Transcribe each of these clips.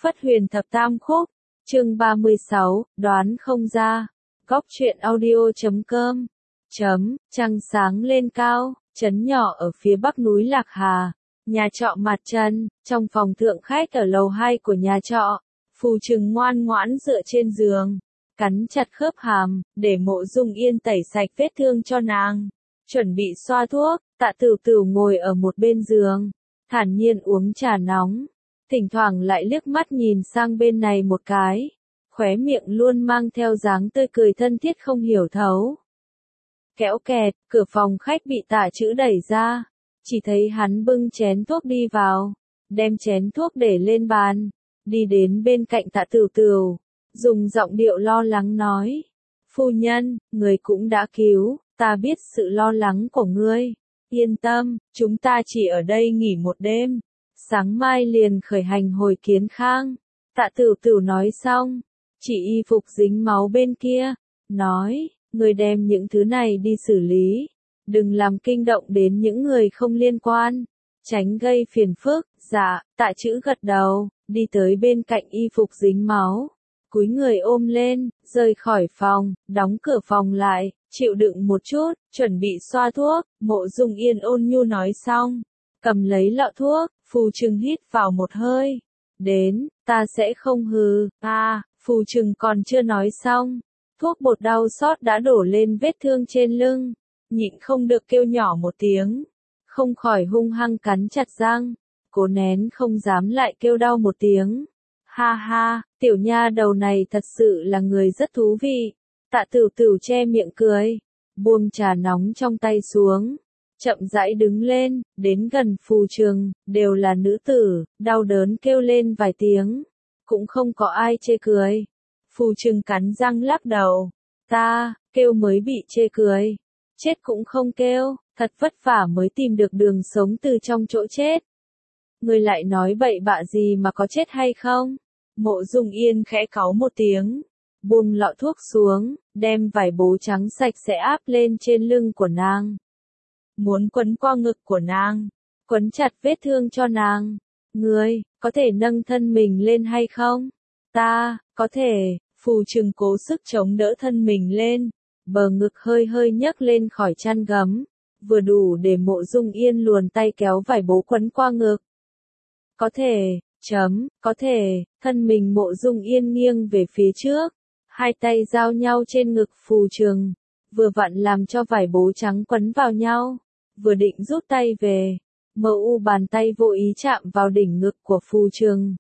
phất huyền thập tam khúc, chương 36, đoán không ra. Góc truyện audio.com. Trăng sáng lên cao, trấn nhỏ ở phía bắc núi Lạc Hà. Nhà trọ Mặt Trần, trong phòng thượng khách ở lầu 2 của nhà trọ, Phù Trừng ngoan ngoãn dựa trên giường, cắn chặt khớp hàm, để Mộ Dung Yên tẩy sạch vết thương cho nàng. Chuẩn bị xoa thuốc, Tạ Tửu Tửu ngồi ở một bên giường, thản nhiên uống trà nóng, thỉnh thoảng lại liếc mắt nhìn sang bên này một cái, khóe miệng luôn mang theo dáng tươi cười thân thiết không hiểu thấu. Kéo kẹt, cửa phòng khách bị Tạ Trữ đẩy ra, chỉ thấy hắn bưng chén thuốc đi vào, đem chén thuốc để lên bàn, đi đến bên cạnh Tạ Tửu Tửu, dùng giọng điệu lo lắng nói: "Phu nhân, người cũng đã cứu, ta biết sự lo lắng của ngươi. Yên tâm, chúng ta chỉ ở đây nghỉ một đêm, sáng mai liền khởi hành hồi Kiến Khang." Tạ Tửu Tửu nói xong, chỉ y phục dính máu bên kia, nói: "Ngươi đem những thứ này đi xử lý, đừng làm kinh động đến những người không liên quan, tránh gây phiền phức." Dạ. Tạ Trữ gật đầu, đi tới bên cạnh y phục dính máu, cúi người ôm lên, rời khỏi phòng, đóng cửa phòng lại, chịu đựng một chút, chuẩn bị xoa thuốc. Mộ Dung Yên ôn nhu nói xong, cầm lấy lọ thuốc. Phù Trừng hít vào một hơi, đến, ta sẽ không hừ. Phù Trừng còn chưa nói xong, thuốc bột đau xót đã đổ lên vết thương trên lưng, nhịn không được kêu nhỏ một tiếng, không khỏi hung hăng cắn chặt răng, cố nén không dám lại kêu đau một tiếng. Ha ha, tiểu nha đầu này thật sự là người rất thú vị. Tạ Tửu Tửu che miệng cười, buông trà nóng trong tay xuống, chậm rãi đứng lên, đến gần Phù Trừng, đều là nữ tử, đau đớn kêu lên vài tiếng, cũng không có ai chê cười. Phù Trừng cắn răng lắc đầu, ta, kêu mới bị chê cười, chết cũng không kêu, thật vất vả mới tìm được đường sống từ trong chỗ chết. Ngươi lại nói bậy bạ gì mà có chết hay không? Mộ Dung Yên khẽ cáu một tiếng, buông lọ thuốc xuống, đem vải bố trắng sạch sẽ áp lên trên lưng của nàng. Muốn quấn qua ngực của nàng, quấn chặt vết thương cho nàng. Ngươi, có thể nâng thân mình lên hay không? Ta, có thể. Phù Trừng cố sức chống đỡ thân mình lên, bờ ngực hơi hơi nhấc lên khỏi chăn gấm, vừa đủ để Mộ Dung Yên luồn tay kéo vải bố quấn qua ngực. Có thể, có thể. Thân mình Mộ Dung Yên nghiêng về phía trước, hai tay giao nhau trên ngực Phù Trừng, vừa vặn làm cho vải bố trắng quấn vào nhau, vừa định rút tay về, bàn tay vô ý chạm vào đỉnh ngực của Phù Trừng.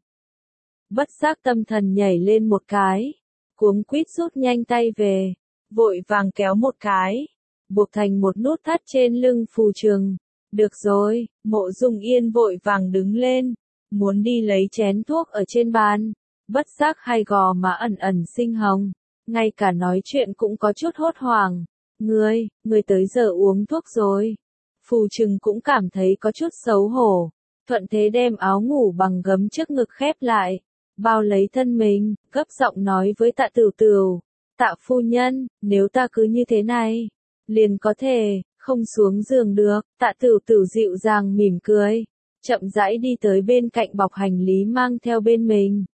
Bất giác tâm thần nhảy lên một cái, cuống quýt rút nhanh tay về, vội vàng kéo một cái, buộc thành một nút thắt trên lưng Phù Trừng. Được rồi. Mộ Dung Yên vội vàng đứng lên, muốn đi lấy chén thuốc ở trên bàn, bất giác hai gò má ẩn ẩn sinh hồng, ngay cả nói chuyện cũng có chút hốt hoảng. Ngươi tới giờ uống thuốc rồi. Phù Trừng cũng cảm thấy có chút xấu hổ, thuận thế đem áo ngủ bằng gấm trước ngực khép lại, bao lấy thân mình, gấp giọng nói với Tạ Tửu Tửu: "Tạ phu nhân, nếu ta cứ như thế này, liền có thể không xuống giường được." Tạ Tửu Tửu dịu dàng mỉm cười, chậm rãi đi tới bên cạnh bọc hành lý mang theo bên mình,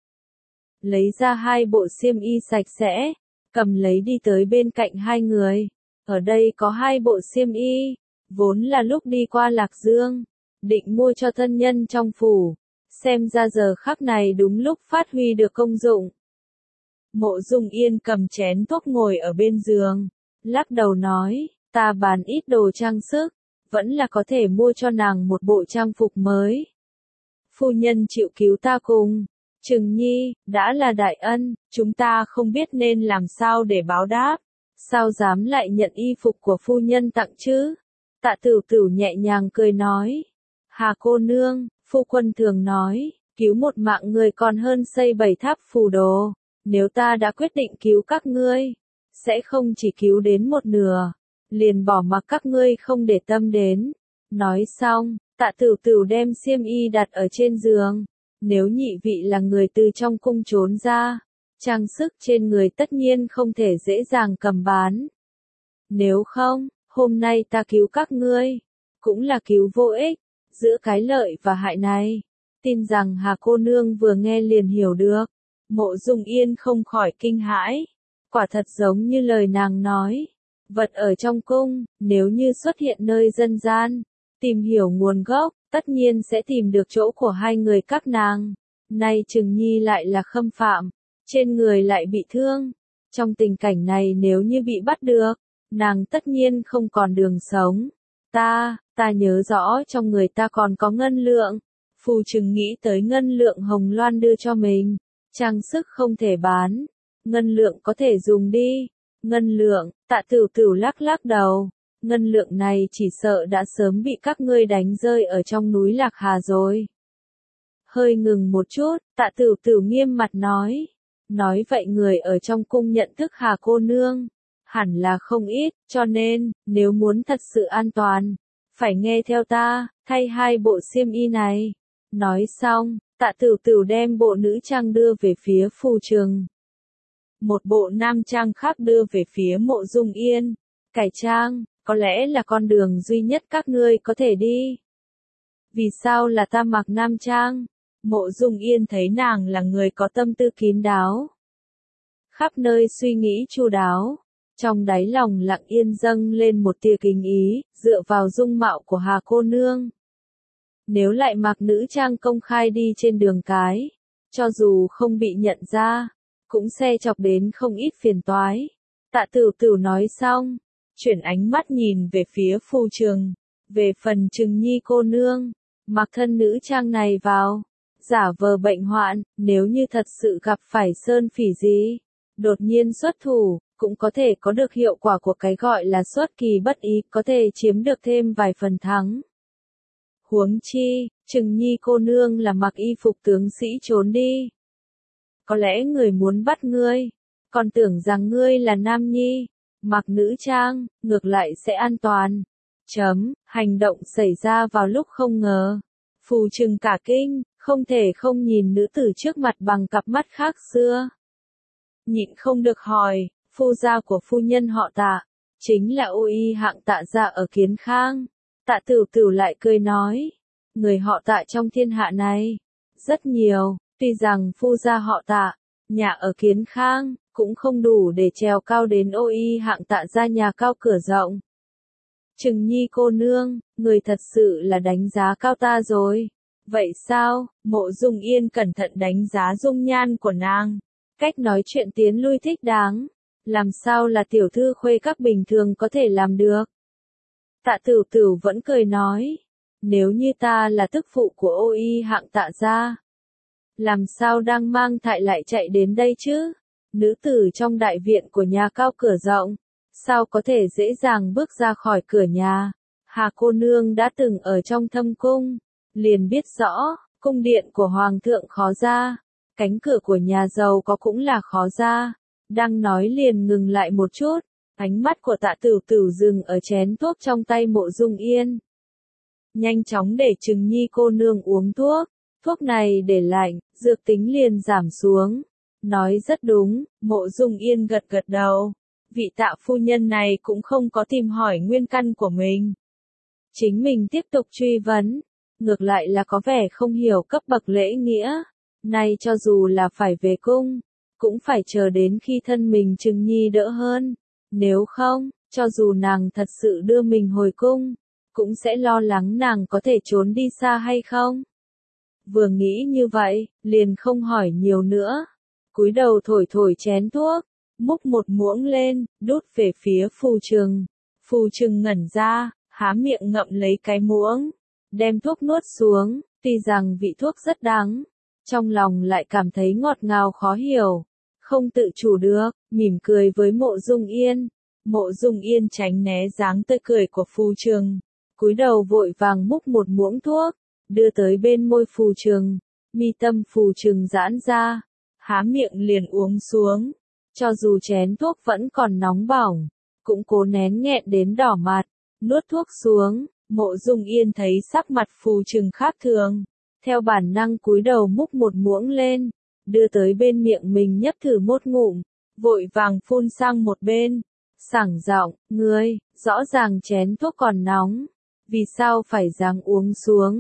lấy ra hai bộ xiêm y sạch sẽ, cầm lấy đi tới bên cạnh hai người. Ở đây có hai bộ xiêm y, vốn là lúc đi qua Lạc Dương, định mua cho thân nhân trong phủ, xem ra giờ khắc này đúng lúc phát huy được công dụng. Mộ Dung Yên cầm chén thuốc ngồi ở bên giường, lắc đầu nói: "Ta bán ít đồ trang sức, vẫn là có thể mua cho nàng một bộ trang phục mới. Phu nhân chịu cứu ta cùng Trừng Nhi, đã là đại ân, chúng ta không biết nên làm sao để báo đáp, sao dám lại nhận y phục của phu nhân tặng chứ?" Tạ Tửu Tửu nhẹ nhàng cười nói: "Hà cô nương, phu quân thường nói, cứu một mạng người còn hơn xây 7 tháp phù đồ, nếu ta đã quyết định cứu các ngươi, sẽ không chỉ cứu đến một nửa, liền bỏ mặc các ngươi không để tâm đến." Nói xong, Tạ Tửu Tửu đem xiêm y đặt ở trên giường. Nếu nhị vị là người từ trong cung trốn ra, trang sức trên người tất nhiên không thể dễ dàng cầm bán. Nếu không, hôm nay ta cứu các ngươi, cũng là cứu vô ích, giữa cái lợi và hại này, tin rằng Hà cô nương vừa nghe liền hiểu được. Mộ Dung Yên không khỏi kinh hãi. Quả thật giống như lời nàng nói. Vật ở trong cung, nếu như xuất hiện nơi dân gian, tìm hiểu nguồn gốc, tất nhiên sẽ tìm được chỗ của hai người các nàng. Nay Trừng Nhi lại là khâm phạm, trên người lại bị thương. Trong tình cảnh này nếu như bị bắt được, nàng tất nhiên không còn đường sống. Ta nhớ rõ trong người ta còn có ngân lượng. Phù Trừng nghĩ tới ngân lượng Hồng Loan đưa cho mình. Trang sức không thể bán. Ngân lượng có thể dùng đi. Ngân lượng, Tạ Tửu Tửu lắc lắc đầu. Ngân lượng này chỉ sợ đã sớm bị các ngươi đánh rơi ở trong núi Lạc Hà rồi. Hơi ngừng một chút, Tạ Tửu Tửu nghiêm mặt nói. Nói vậy người ở trong cung nhận thức Hà cô nương. Hẳn là không ít, cho nên, nếu muốn thật sự an toàn, phải nghe theo ta, thay hai bộ xiêm y này. Nói xong, Tạ Tửu Tửu đem bộ nữ trang đưa về phía Phù Trừng. Một bộ nam trang khác đưa về phía Mộ Dung Yên. Cải trang, có lẽ là con đường duy nhất các ngươi có thể đi. Vì sao là ta mặc nam trang? Mộ Dung Yên thấy nàng là người có tâm tư kín đáo. Khắp nơi suy nghĩ chu đáo. Trong đáy lòng lặng yên dâng lên một tia kính ý, dựa vào dung mạo của Hà cô nương. Nếu lại mặc nữ trang công khai đi trên đường cái, cho dù không bị nhận ra, cũng sẽ chọc đến không ít phiền toái. Tạ Tửu Tửu nói xong, chuyển ánh mắt nhìn về phía Phù Trừng. Về phần Trừng Nhi cô nương, mặc thân nữ trang này vào, giả vờ bệnh hoạn, nếu như thật sự gặp phải sơn phỉ gì, đột nhiên xuất thủ, cũng có thể có được hiệu quả của cái gọi là xuất kỳ bất ý, có thể chiếm được thêm vài phần thắng. Huống chi, Trừng Nhi cô nương là mặc y phục tướng sĩ trốn đi. Có lẽ người muốn bắt ngươi, còn tưởng rằng ngươi là nam nhi, mặc nữ trang, ngược lại sẽ an toàn. Hành động xảy ra vào lúc không ngờ. Phù Trừng cả kinh, không thể không nhìn nữ tử trước mặt bằng cặp mắt khác xưa. Nhịn không được hỏi, phu gia của phu nhân họ Tạ, chính là ô y hạng Tạ gia ở Kiến Khang. Tạ Tửu Tửu lại cười nói, người họ Tạ trong thiên hạ này, rất nhiều, tuy rằng phu gia họ Tạ, nhà ở Kiến Khang, cũng không đủ để trèo cao đến ô y hạng Tạ gia nhà cao cửa rộng. Trừng Nhi cô nương, người thật sự là đánh giá cao ta rồi. Vậy sao? Mộ Dung Yên cẩn thận đánh giá dung nhan của nàng. Cách nói chuyện tiến lui thích đáng. Làm sao là tiểu thư khuê các bình thường có thể làm được? Tạ Tửu Tửu vẫn cười nói. Nếu như ta là tức phụ của ô y hạng Tạ gia, làm sao đang mang thai lại chạy đến đây chứ? Nữ tử trong đại viện của nhà cao cửa rộng, sao có thể dễ dàng bước ra khỏi cửa nhà? Hà cô nương đã từng ở trong thâm cung, liền biết rõ, cung điện của hoàng thượng khó ra, cánh cửa của nhà giàu có cũng là khó ra. Đang nói liền ngừng lại một chút, ánh mắt của Tạ Tửu Tửu dừng ở chén thuốc trong tay Mộ Dung Yên. Nhanh chóng để Trừng Nhi cô nương uống thuốc, thuốc này để lạnh, dược tính liền giảm xuống. Nói rất đúng, Mộ Dung Yên gật gật đầu. Vị Tạ phu nhân này cũng không có tìm hỏi nguyên căn của mình. Chính mình tiếp tục truy vấn, ngược lại là có vẻ không hiểu cấp bậc lễ nghĩa. Nay cho dù là phải về cung, cũng phải chờ đến khi thân mình Trừng Nhi đỡ hơn. Nếu không, cho dù nàng thật sự đưa mình hồi cung, cũng sẽ lo lắng nàng có thể trốn đi xa hay không. Vừa nghĩ như vậy, liền không hỏi nhiều nữa. Cúi đầu thổi thổi chén thuốc, múc một muỗng lên, đút về phía Phù Trừng. Phù Trừng ngẩn ra, há miệng ngậm lấy cái muỗng, đem thuốc nuốt xuống, tuy rằng vị thuốc rất đắng, trong lòng lại cảm thấy ngọt ngào khó hiểu, không tự chủ được, mỉm cười với Mộ Dung Yên. Mộ Dung Yên tránh né dáng tươi cười của Phù Trừng, cúi đầu vội vàng múc một muỗng thuốc, đưa tới bên môi Phù Trừng. Mi tâm Phù Trừng giãn ra, há miệng liền uống xuống, cho dù chén thuốc vẫn còn nóng bỏng, cũng cố nén nghẹn đến đỏ mặt, nuốt thuốc xuống. Mộ Dung Yên thấy sắc mặt Phù Trừng khác thường, theo bản năng cúi đầu múc một muỗng lên, đưa tới bên miệng mình nhấp thử một ngụm, vội vàng phun sang một bên, sảng giọng, ngươi, rõ ràng chén thuốc còn nóng, vì sao phải giáng uống xuống?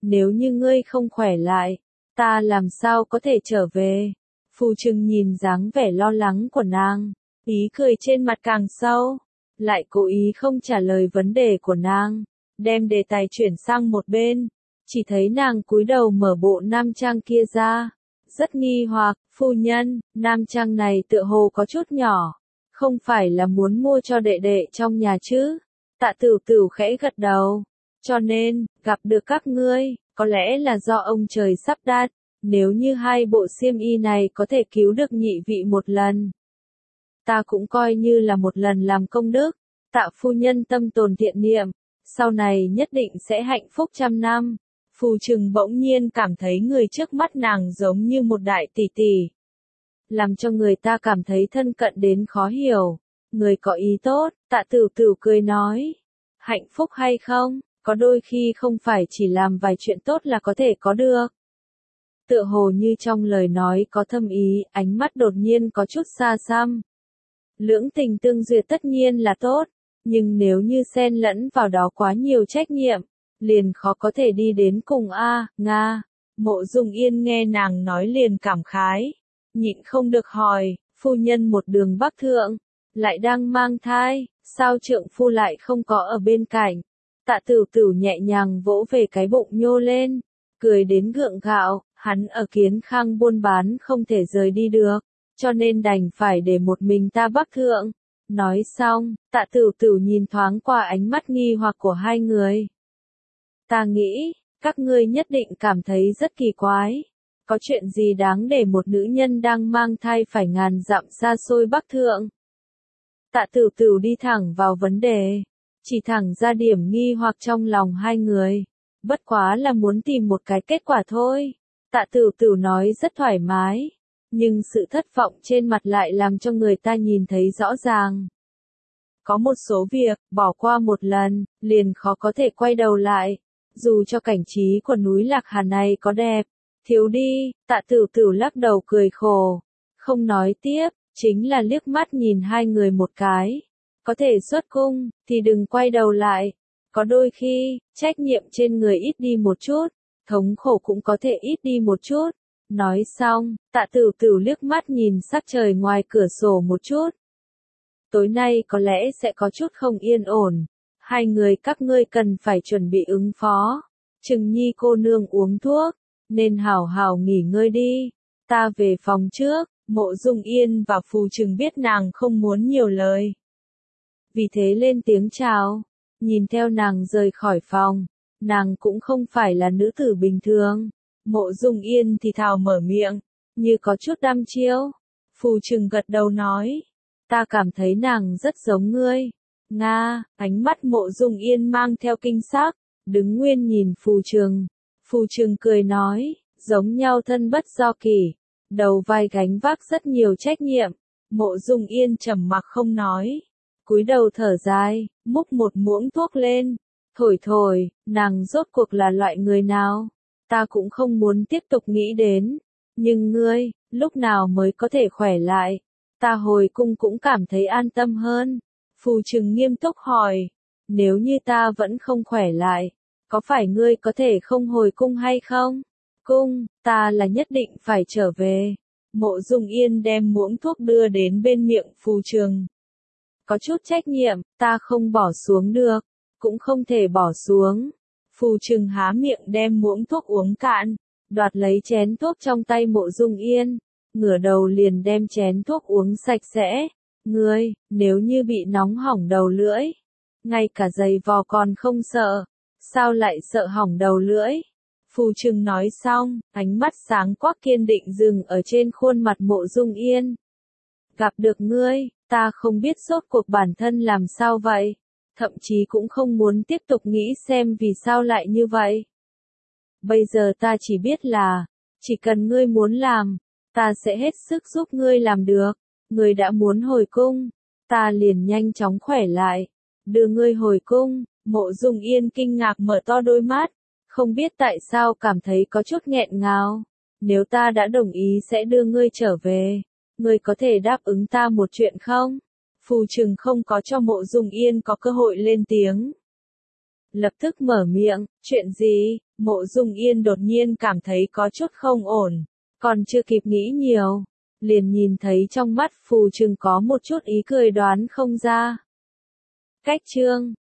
nếu như ngươi không khỏe lại, ta làm sao có thể trở về? Phù Trừng nhìn dáng vẻ lo lắng của nàng, ý cười trên mặt càng sâu, lại cố ý không trả lời vấn đề của nàng, đem đề tài chuyển sang một bên, chỉ thấy nàng cúi đầu mở bộ nam trang kia ra, rất nghi hoặc, phu nhân, nam trang này tựa hồ có chút nhỏ, không phải là muốn mua cho đệ đệ trong nhà chứ? Tạ Tửu Tửu khẽ gật đầu, cho nên, gặp được các ngươi, có lẽ là do ông trời sắp đặt, nếu như hai bộ xiêm y này có thể cứu được nhị vị một lần, ta cũng coi như là một lần làm công đức. Tạ phu nhân tâm tồn thiện niệm, sau này nhất định sẽ hạnh phúc trăm năm. Phù Trừng bỗng nhiên cảm thấy người trước mắt nàng giống như một đại tỷ tỷ, làm cho người ta cảm thấy thân cận đến khó hiểu. Người có ý tốt, Tạ Tửu Tửu cười nói, hạnh phúc hay không, có đôi khi không phải chỉ làm vài chuyện tốt là có thể có được. Tựa hồ như trong lời nói có thâm ý, ánh mắt đột nhiên có chút xa xăm. Lưỡng tình tương duyệt tất nhiên là tốt, nhưng nếu như xen lẫn vào đó quá nhiều trách nhiệm, liền khó có thể đi đến cùng a. Nga. Mộ Dung Yên nghe nàng nói liền cảm khái, nhịn không được hỏi, phu nhân một đường bắc thượng, lại đang mang thai, sao trượng phu lại không có ở bên cạnh? Tạ Tửu Tửu nhẹ nhàng vỗ về cái bụng nhô lên, cười đến gượng gạo, hắn ở Kiến Khang buôn bán không thể rời đi được, cho nên đành phải để một mình ta bắc thượng. Nói xong, Tạ Tửu Tửu nhìn thoáng qua ánh mắt nghi hoặc của hai người. Ta nghĩ, các ngươi nhất định cảm thấy rất kỳ quái. Có chuyện gì đáng để một nữ nhân đang mang thai phải ngàn dặm xa xôi bắc thượng? Tạ Tửu Tửu đi thẳng vào vấn đề, chỉ thẳng ra điểm nghi hoặc trong lòng hai người. Bất quá là muốn tìm một cái kết quả thôi. Tạ Tửu Tửu nói rất thoải mái, nhưng sự thất vọng trên mặt lại làm cho người ta nhìn thấy rõ ràng. Có một số việc, bỏ qua một lần, liền khó có thể quay đầu lại. Dù cho cảnh trí của núi Lạc Hà này có đẹp, thiếu đi, Tạ Tửu Tửu lắc đầu cười khổ. Không nói tiếp, chính là liếc mắt nhìn hai người một cái. Có thể xuất cung, thì đừng quay đầu lại. Có đôi khi, trách nhiệm trên người ít đi một chút, thống khổ cũng có thể ít đi một chút. Nói xong, Tạ Tửu Tửu liếc mắt nhìn sắc trời ngoài cửa sổ một chút. Tối nay có lẽ sẽ có chút không yên ổn. Hai người các ngươi cần phải chuẩn bị ứng phó. Trừng Nhi cô nương uống thuốc, nên hảo hảo nghỉ ngơi đi. Ta về phòng trước. Mộ Dung Yên và Phù Trừng biết nàng không muốn nhiều lời, vì thế lên tiếng chào, nhìn theo nàng rời khỏi phòng. Nàng cũng không phải là nữ tử bình thường. Mộ Dung Yên thì thào mở miệng, như có chút đăm chiêu. Phù Trừng gật đầu nói, ta cảm thấy nàng rất giống ngươi. Nga, ánh mắt Mộ Dung Yên mang theo kinh sắc, đứng nguyên nhìn Phù Trừng. Phù Trừng cười nói, giống nhau thân bất do kỷ, đầu vai gánh vác rất nhiều trách nhiệm. Mộ Dung Yên trầm mặc không nói, cúi đầu thở dài, múc một muỗng thuốc lên, thổi thổi. Nàng rốt cuộc là loại người nào? Ta cũng không muốn tiếp tục nghĩ đến. Nhưng ngươi, lúc nào mới có thể khỏe lại? Ta hồi cung cũng cảm thấy an tâm hơn. Phù Trừng nghiêm túc hỏi, nếu như ta vẫn không khỏe lại, có phải ngươi có thể không hồi cung hay không? Cung, ta là nhất định phải trở về. Mộ Dung Yên đem muỗng thuốc đưa đến bên miệng Phù Trừng. Có chút trách nhiệm, ta không bỏ xuống được, cũng không thể bỏ xuống. Phù Trừng há miệng đem muỗng thuốc uống cạn, đoạt lấy chén thuốc trong tay Mộ Dung Yên, ngửa đầu liền đem chén thuốc uống sạch sẽ. Ngươi, nếu như bị nóng hỏng đầu lưỡi, ngay cả giày vò còn không sợ, sao lại sợ hỏng đầu lưỡi? Phù Trừng nói xong, ánh mắt sáng quắc kiên định dừng ở trên khuôn mặt Mộ Dung Yên. Gặp được ngươi, ta không biết rốt cuộc bản thân làm sao vậy, thậm chí cũng không muốn tiếp tục nghĩ xem vì sao lại như vậy. Bây giờ ta chỉ biết là, chỉ cần ngươi muốn làm, ta sẽ hết sức giúp ngươi làm được. Ngươi đã muốn hồi cung, ta liền nhanh chóng khỏe lại, đưa ngươi hồi cung. Mộ Dung Yên kinh ngạc mở to đôi mắt, không biết tại sao cảm thấy có chút nghẹn ngào. Nếu ta đã đồng ý sẽ đưa ngươi trở về, ngươi có thể đáp ứng ta một chuyện không? Phù Trừng không có cho Mộ Dung Yên có cơ hội lên tiếng, lập tức mở miệng, chuyện gì? Mộ Dung Yên đột nhiên cảm thấy có chút không ổn, còn chưa kịp nghĩ nhiều, liền nhìn thấy trong mắt Phù Trừng có một chút ý cười đoán không ra. Cách chương